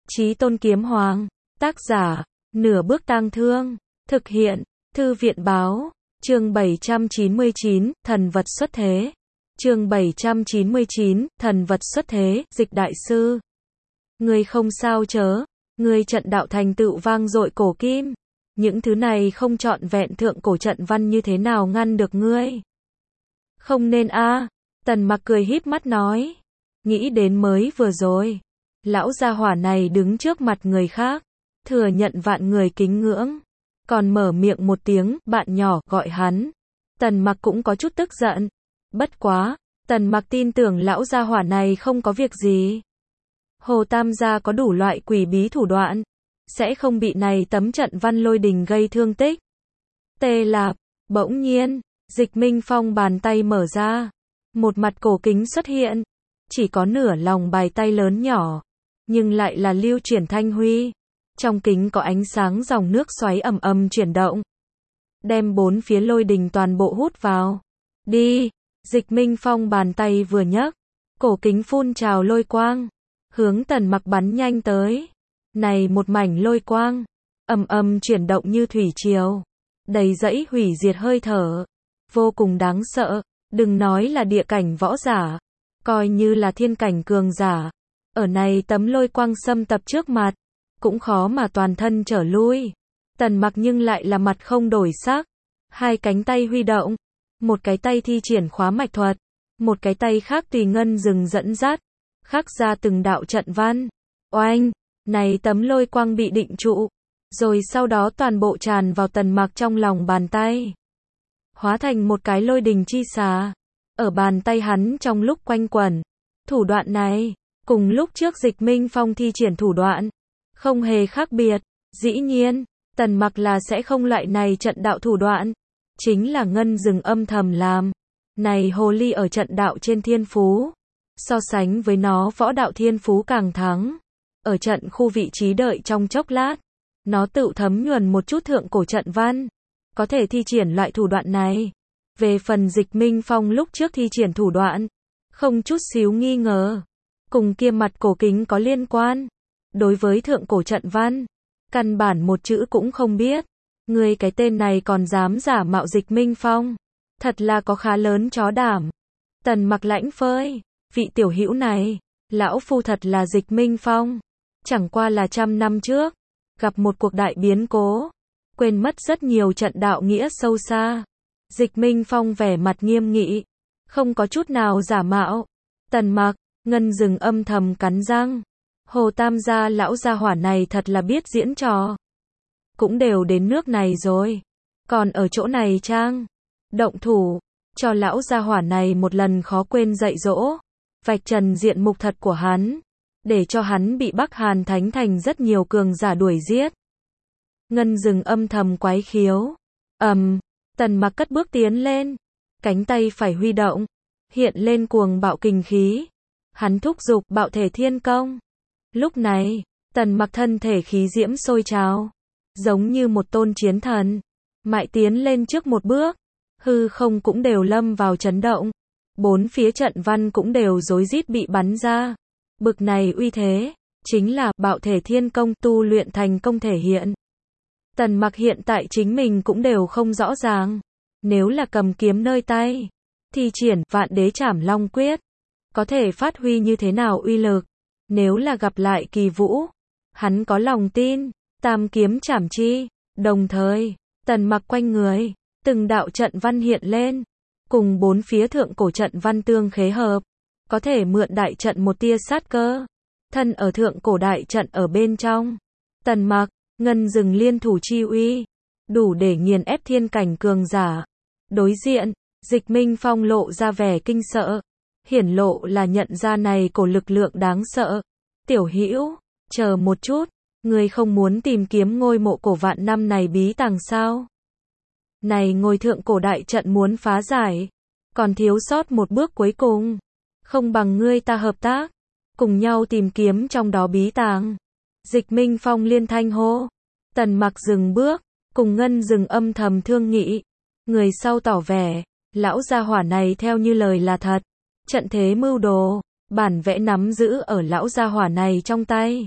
Chí Tôn Kiếm Hoàng. Tác giả, Nửa Bước Tang Thương. Thực hiện, Thư viện báo. Chương 799, Thần vật xuất thế. Chương 799, Thần vật xuất thế. Dịch đại sư. Ngươi không sao chớ, ngươi trận đạo thành tựu vang dội cổ kim. Những thứ này không trọn vẹn thượng cổ trận văn như thế nào ngăn được ngươi? Không nên a. Tần Mặc cười híp mắt nói. Nghĩ đến mới vừa rồi, lão gia hỏa này đứng trước mặt người khác, thừa nhận vạn người kính ngưỡng, còn mở miệng một tiếng bạn nhỏ gọi hắn. Tần Mặc cũng có chút tức giận. Bất quá, Tần Mặc tin tưởng lão gia hỏa này không có việc gì. Hồ Tam gia có đủ loại quỷ bí thủ đoạn, sẽ không bị này tấm trận văn lôi đình gây thương tích. Tê Lạp, bỗng nhiên, Dịch Minh Phong bàn tay mở ra, một mặt cổ kính xuất hiện, chỉ có nửa lòng bài tay lớn nhỏ, nhưng lại là lưu chuyển thanh huy. Trong kính có ánh sáng dòng nước xoáy ầm ầm chuyển động, đem bốn phía lôi đình toàn bộ hút vào. Đi, Dịch Minh Phong bàn tay vừa nhấc, cổ kính phun trào lôi quang, hướng Tần Mặc bắn nhanh tới. Này một mảnh lôi quang, ầm ầm chuyển động như thủy triều, đầy dẫy hủy diệt hơi thở, vô cùng đáng sợ. Đừng nói là địa cảnh võ giả, coi như là thiên cảnh cường giả, ở này tấm lôi quang xâm tập trước mặt, cũng khó mà toàn thân trở lui. Tần Mặc nhưng lại là mặt không đổi sắc, hai cánh tay huy động, một cái tay thi triển khóa mạch thuật, một cái tay khác tùy ngân rừng dẫn dắt, khắc ra từng đạo trận văn. Oanh, này tấm lôi quang bị định trụ, rồi sau đó toàn bộ tràn vào Tần Mặc trong lòng bàn tay, hóa thành một cái lôi đình chi xà, ở bàn tay hắn trong lúc quanh quẩn. Thủ đoạn này, cùng lúc trước Dịch Minh Phong thi triển thủ đoạn, không hề khác biệt. Dĩ nhiên, Tần Mặc là sẽ không loại này trận đạo thủ đoạn, chính là ngân rừng âm thầm làm. Này hồ ly ở trận đạo trên thiên phú, so sánh với nó võ đạo thiên phú càng thắng. Ở trận khu vị trí đợi trong chốc lát, nó tự thấm nhuần một chút thượng cổ trận văn, có thể thi triển loại thủ đoạn này. Về phần Dịch Minh Phong lúc trước thi triển thủ đoạn, không chút xíu nghi ngờ, cùng kia mặt cổ kính có liên quan. Đối với thượng cổ trận văn, căn bản một chữ cũng không biết. Ngươi cái tên này còn dám giả mạo Dịch Minh Phong, thật là có khá lớn chó đảm. Tần Mặc lãnh phơi, vị tiểu hữu này, lão phu thật là Dịch Minh Phong, chẳng qua là 100 năm trước, gặp một cuộc đại biến cố, quên mất rất nhiều trận đạo nghĩa sâu xa. Dịch Minh Phong vẻ mặt nghiêm nghị, không có chút nào giả mạo. Tần Mặc, ngân rừng âm thầm cắn răng. Hồ Tam gia lão gia hỏa này thật là biết diễn trò. Cũng đều đến nước này rồi, còn ở chỗ này trang động thủ, cho lão gia hỏa này một lần khó quên dạy dỗ, vạch trần diện mục thật của hắn, để cho hắn bị Bắc Hàn Thánh Thành rất nhiều cường giả đuổi giết. Ngân rừng âm thầm quái khiếu. Tần Mặc cất bước tiến lên, cánh tay phải huy động, hiện lên cuồng bạo kình khí. Hắn thúc giục bạo thể thiên công. Lúc này, Tần Mặc thân thể khí diễm sôi trào, giống như một tôn chiến thần, mại tiến lên trước một bước, hư không cũng đều lâm vào chấn động, bốn phía trận văn cũng đều rối rít bị bắn ra. Bực này uy thế, chính là bạo thể thiên công tu luyện thành công thể hiện. Tần Mặc hiện tại chính mình cũng đều không rõ ràng, nếu là cầm kiếm nơi tay, thi triển Vạn Đế Trảm Long Quyết, có thể phát huy như thế nào uy lực. Nếu là gặp lại Kỳ Vũ, hắn có lòng tin, tam kiếm trảm chi. Đồng thời, Tần Mặc quanh người, từng đạo trận văn hiện lên, cùng bốn phía thượng cổ trận văn tương khế hợp, có thể mượn đại trận một tia sát cơ. Thân ở thượng cổ đại trận ở bên trong, Tần Mặc, ngân rừng liên thủ chi uy, đủ để nghiền ép thiên cảnh cường giả. Đối diện, Dịch Minh Phong lộ ra vẻ kinh sợ, hiển lộ là nhận ra này cổ lực lượng đáng sợ. Tiểu hữu, chờ một chút, ngươi không muốn tìm kiếm ngôi mộ cổ vạn năm này bí tàng sao? Này ngôi thượng cổ đại trận muốn phá giải, còn thiếu sót một bước cuối cùng, không bằng ngươi ta hợp tác, cùng nhau tìm kiếm trong đó bí tàng. Dịch Minh Phong liên thanh hô. Tần Mặc dừng bước, cùng ngân rừng âm thầm thương nghị. Người sau tỏ vẻ, lão gia hỏa này theo như lời là thật. Trận thế mưu đồ, bản vẽ nắm giữ ở lão gia hỏa này trong tay.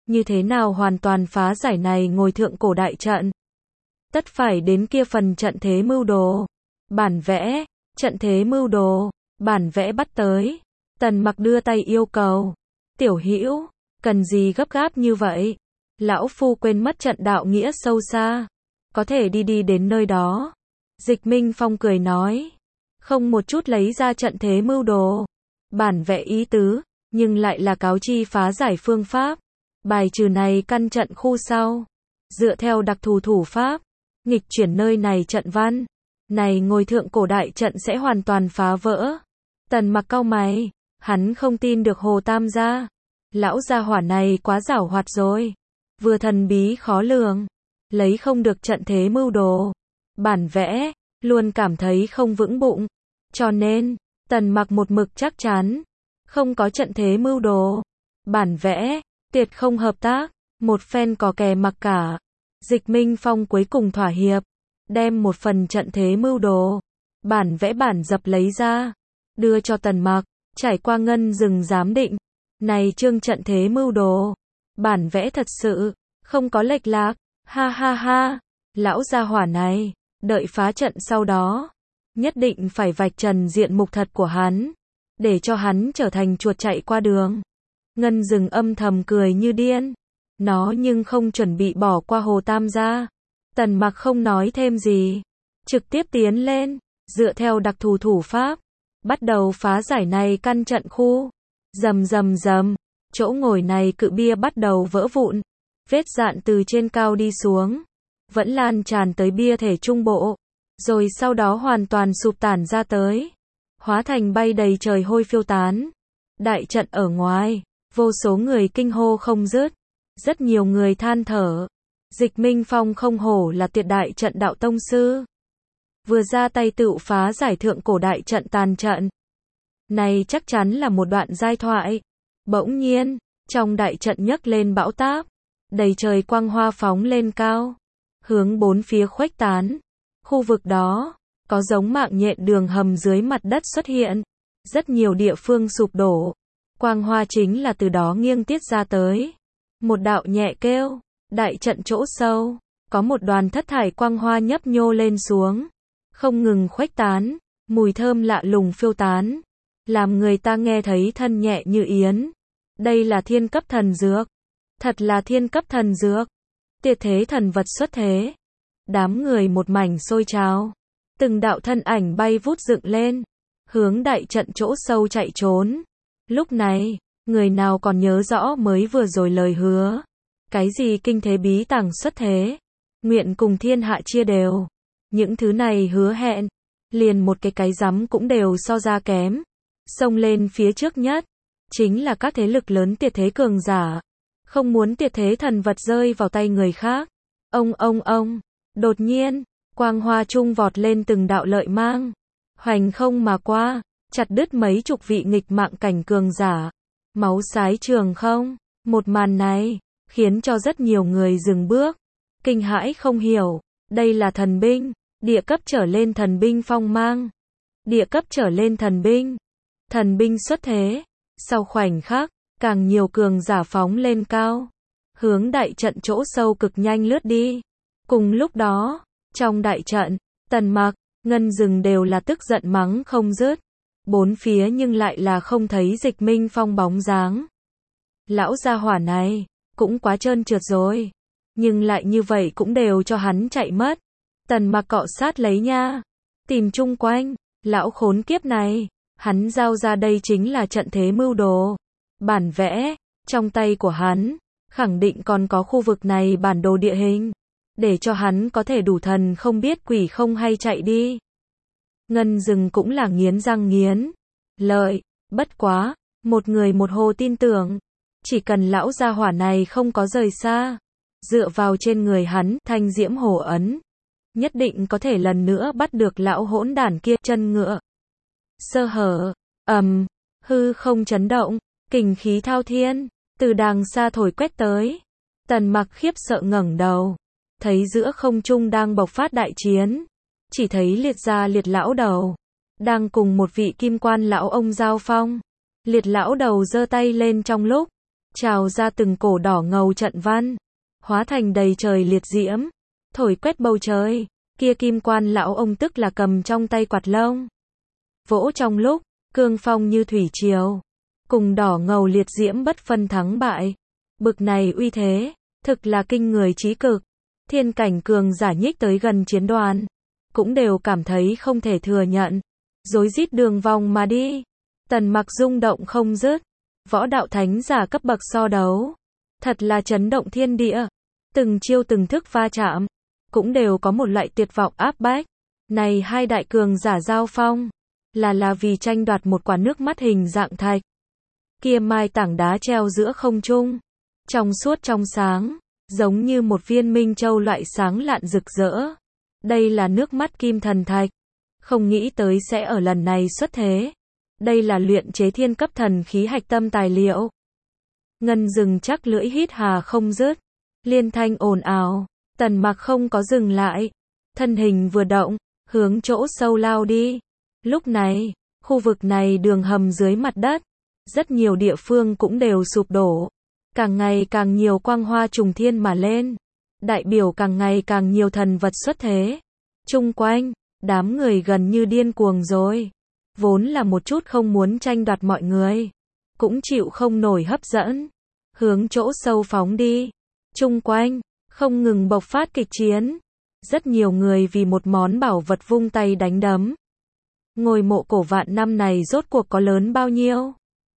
Như thế nào hoàn toàn phá giải này ngồi thượng cổ đại trận? Tất phải đến kia phần trận thế mưu đồ. Bản vẽ, trận thế mưu đồ, bản vẽ bắt tới. Tần Mặc đưa tay yêu cầu. Tiểu Hữu, cần gì gấp gáp như vậy? Lão phu quên mất trận đạo nghĩa sâu xa. Có thể đi đến nơi đó. Dịch Minh Phong cười nói. Không một chút lấy ra trận thế mưu đồ. Bản vẽ ý tứ, nhưng lại là cáo chi phá giải phương pháp. Bài trừ này căn trận khu sau. Dựa theo đặc thù thủ pháp, nghịch chuyển nơi này trận văn. Này ngồi thượng cổ đại trận sẽ hoàn toàn phá vỡ. Tần Mặc cau mày, hắn không tin được Hồ Tam gia. Lão gia hỏa này quá giảo hoạt rồi. Vừa thần bí khó lường, lấy không được trận thế mưu đồ. Bản vẽ, luôn cảm thấy không vững bụng. Cho nên, Tần Mặc một mực chắc chắn, không có trận thế mưu đồ. Bản vẽ, tuyệt không hợp tác, một phen cò kè mặc cả. Dịch Minh Phong cuối cùng thỏa hiệp, đem một phần trận thế mưu đồ, bản vẽ bản dập lấy ra, đưa cho Tần Mặc, trải qua ngân dừng giám định. Này chương trận thế mưu đồ, bản vẽ thật sự, không có lệch lạc, ha ha ha, lão gia hỏa này, đợi phá trận sau đó, nhất định phải vạch trần diện mục thật của hắn, để cho hắn trở thành chuột chạy qua đường. Ngân dừng âm thầm cười như điên, nó nhưng không chuẩn bị bỏ qua Hồ Tam gia. Tần Mặc không nói thêm gì, trực tiếp tiến lên, dựa theo đặc thù thủ pháp, bắt đầu phá giải này căn trận khu. Rầm rầm rầm, chỗ ngồi này cự bia bắt đầu vỡ vụn, vết dạn từ trên cao đi xuống, vẫn lan tràn tới bia thể trung bộ, rồi sau đó hoàn toàn sụp tản ra tới, hóa thành bay đầy trời hôi phiêu tán. Đại trận ở ngoài, vô số người kinh hô không dứt, rất nhiều người than thở. Dịch Minh Phong không hổ là tuyệt đại trận đạo tông sư, vừa ra tay tựu phá giải thượng cổ đại trận tàn trận. Này chắc chắn là một đoạn giai thoại. Bỗng nhiên, trong đại trận nhấc lên bão táp, đầy trời quang hoa phóng lên cao, hướng bốn phía khuếch tán. Khu vực đó, có giống mạng nhện đường hầm dưới mặt đất xuất hiện, rất nhiều địa phương sụp đổ. Quang hoa chính là từ đó nghiêng tiết ra tới. Một đạo nhẹ kêu, đại trận chỗ sâu, có một đoàn thất thải quang hoa nhấp nhô lên xuống, không ngừng khuếch tán, mùi thơm lạ lùng phiêu tán, làm người ta nghe thấy thân nhẹ như yến. Đây là thiên cấp thần dược, thật là thiên cấp thần dược. Tuyệt thế thần vật xuất thế. Đám người một mảnh sôi trào, từng đạo thân ảnh bay vút dựng lên, hướng đại trận chỗ sâu chạy trốn. Lúc này, người nào còn nhớ rõ mới vừa rồi lời hứa? Cái gì kinh thế bí tàng xuất thế, nguyện cùng thiên hạ chia đều. Những thứ này hứa hẹn, liền một cái rắm cũng đều so ra kém. Xông lên phía trước nhất, chính là các thế lực lớn tuyệt thế cường giả. Không muốn tuyệt thế thần vật rơi vào tay người khác. Ông, đột nhiên, quang hoa trung vọt lên từng đạo lợi mang, hoành không mà qua, chặt đứt mấy chục vị nghịch mạng cảnh cường giả. Máu xái trường không, một màn này, khiến cho rất nhiều người dừng bước, kinh hãi không hiểu, đây là thần binh, địa cấp trở lên thần binh phong mang, địa cấp trở lên thần binh xuất thế. Sau khoảnh khắc, càng nhiều cường giả phóng lên cao, hướng đại trận chỗ sâu cực nhanh lướt đi. Cùng lúc đó, trong đại trận, Tần Mặc, Ngân Dừng đều là tức giận mắng không dứt, bốn phía nhưng lại là không thấy Dịch Minh Phong bóng dáng. Lão gia hỏa này, cũng quá trơn trượt rồi, nhưng lại như vậy cũng đều cho hắn chạy mất. Tần Mặc cọ sát lấy nha, tìm chung quanh, lão khốn kiếp này, hắn giao ra đây chính là trận thế mưu đồ. Bản vẽ, trong tay của hắn, khẳng định còn có khu vực này bản đồ địa hình, để cho hắn có thể đủ thần không biết quỷ không hay chạy đi. Ngân Dừng cũng là nghiến răng nghiến lợi, bất quá, một người một hồ tin tưởng, chỉ cần lão gia hỏa này không có rời xa, dựa vào trên người hắn, thanh diễm hổ ấn, nhất định có thể lần nữa bắt được lão hỗn đản kia. Chân ngựa sơ hở, hư không chấn động, kình khí thao thiên, từ đàng xa thổi quét tới. Tần Mặc khiếp sợ ngẩng đầu, thấy giữa không trung đang bộc phát đại chiến, chỉ thấy Liệt gia Liệt lão đầu đang cùng một vị kim quan lão ông giao phong. Liệt lão đầu giơ tay lên trong lúc, trào ra từng cổ đỏ ngầu trận văn, hóa thành đầy trời liệt diễm, thổi quét bầu trời. Kia Kim Quan lão ông tức là cầm trong tay quạt lông, vỗ trong lúc, cương phong như thủy triều, cùng đỏ ngầu liệt diễm bất phân thắng bại. Bực này uy thế, thực là kinh người trí cực. Thiên cảnh cường giả nhích tới gần chiến đoàn, cũng đều cảm thấy không thể thừa nhận, rối rít đường vòng mà đi. Tần Mặc rung động không dứt, võ đạo thánh giả cấp bậc so đấu, thật là chấn động thiên địa. Từng chiêu từng thức va chạm, cũng đều có một loại tuyệt vọng áp bách. Này hai đại cường giả giao phong, là vì tranh đoạt một quả nước mắt hình dạng thạch. Kia mai tảng đá treo giữa không trung, trong suốt trong sáng, giống như một viên minh châu loại sáng lạn rực rỡ. Đây là nước mắt kim thần thạch, không nghĩ tới sẽ ở lần này xuất thế. Đây là luyện chế thiên cấp thần khí hạch tâm tài liệu. Ngân Dừng chắc lưỡi hít hà không dứt, liên thanh ồn ào. Tần Mặc không có dừng lại, thân hình vừa động, hướng chỗ sâu lao đi. Lúc này, khu vực này đường hầm dưới mặt đất, rất nhiều địa phương cũng đều sụp đổ. Càng ngày càng nhiều quang hoa trùng thiên mà lên, đại biểu càng ngày càng nhiều thần vật xuất thế. Chung quanh, đám người gần như điên cuồng rồi. Vốn là một chút không muốn tranh đoạt mọi người, cũng chịu không nổi hấp dẫn, hướng chỗ sâu phóng đi. Chung quanh, không ngừng bộc phát kịch chiến. Rất nhiều người vì một món bảo vật vung tay đánh đấm. Ngôi mộ cổ vạn năm này rốt cuộc có lớn bao nhiêu?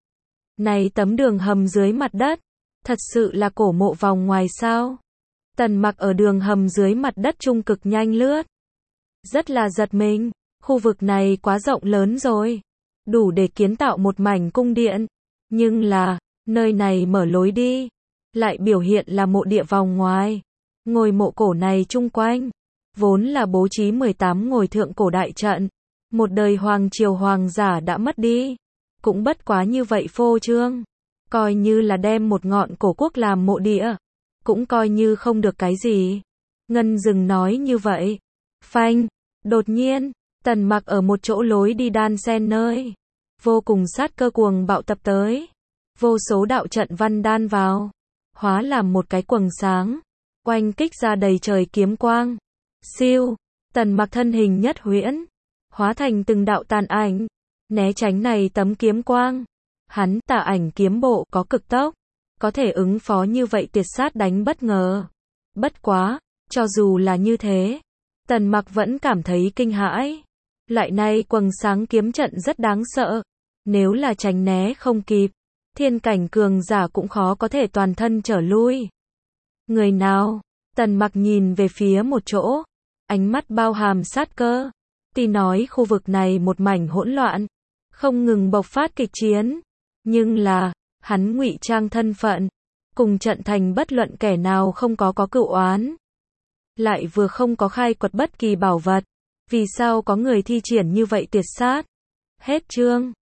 Này tấm đường hầm dưới mặt đất, thật sự là cổ mộ vòng ngoài sao? Tần Mặc ở đường hầm dưới mặt đất trung cực nhanh lướt. Rất là giật mình, khu vực này quá rộng lớn rồi, đủ để kiến tạo một mảnh cung điện. Nhưng là, nơi này mở lối đi, lại biểu hiện là mộ địa vòng ngoài. Ngôi mộ cổ này chung quanh, vốn là bố trí 18 ngôi thượng cổ đại trận. Một đời hoàng triều hoàng giả đã mất đi, cũng bất quá như vậy phô trương. Coi như là đem một ngọn cổ quốc làm mộ địa, cũng coi như không được cái gì. Ngân Dừng nói như vậy. Phanh, đột nhiên, Tần Mặc ở một chỗ lối đi đan xen nơi, vô cùng sát cơ cuồng bạo tập tới. Vô số đạo trận văn đan vào, hóa làm một cái quầng sáng, oanh kích ra đầy trời kiếm quang. Siêu, Tần Mặc thân hình nhất huyễn, hóa thành từng đạo tàn ảnh, né tránh này tấm kiếm quang. Hắn Tà Ảnh kiếm bộ có cực tốc, có thể ứng phó như vậy tuyệt sát đánh bất ngờ. Bất quá, cho dù là như thế, Tần Mặc vẫn cảm thấy kinh hãi. Loại này quầng sáng kiếm trận rất đáng sợ, nếu là tránh né không kịp, thiên cảnh cường giả cũng khó có thể toàn thân trở lui. Người nào? Tần Mặc nhìn về phía một chỗ, ánh mắt bao hàm sát cơ. Tuy nói khu vực này một mảnh hỗn loạn, không ngừng bộc phát kịch chiến, nhưng là, hắn ngụy trang thân phận, cùng trận thành bất luận kẻ nào không có cựu oán. Lại vừa không có khai quật bất kỳ bảo vật, vì sao có người thi triển như vậy tuyệt sát? Hết chương.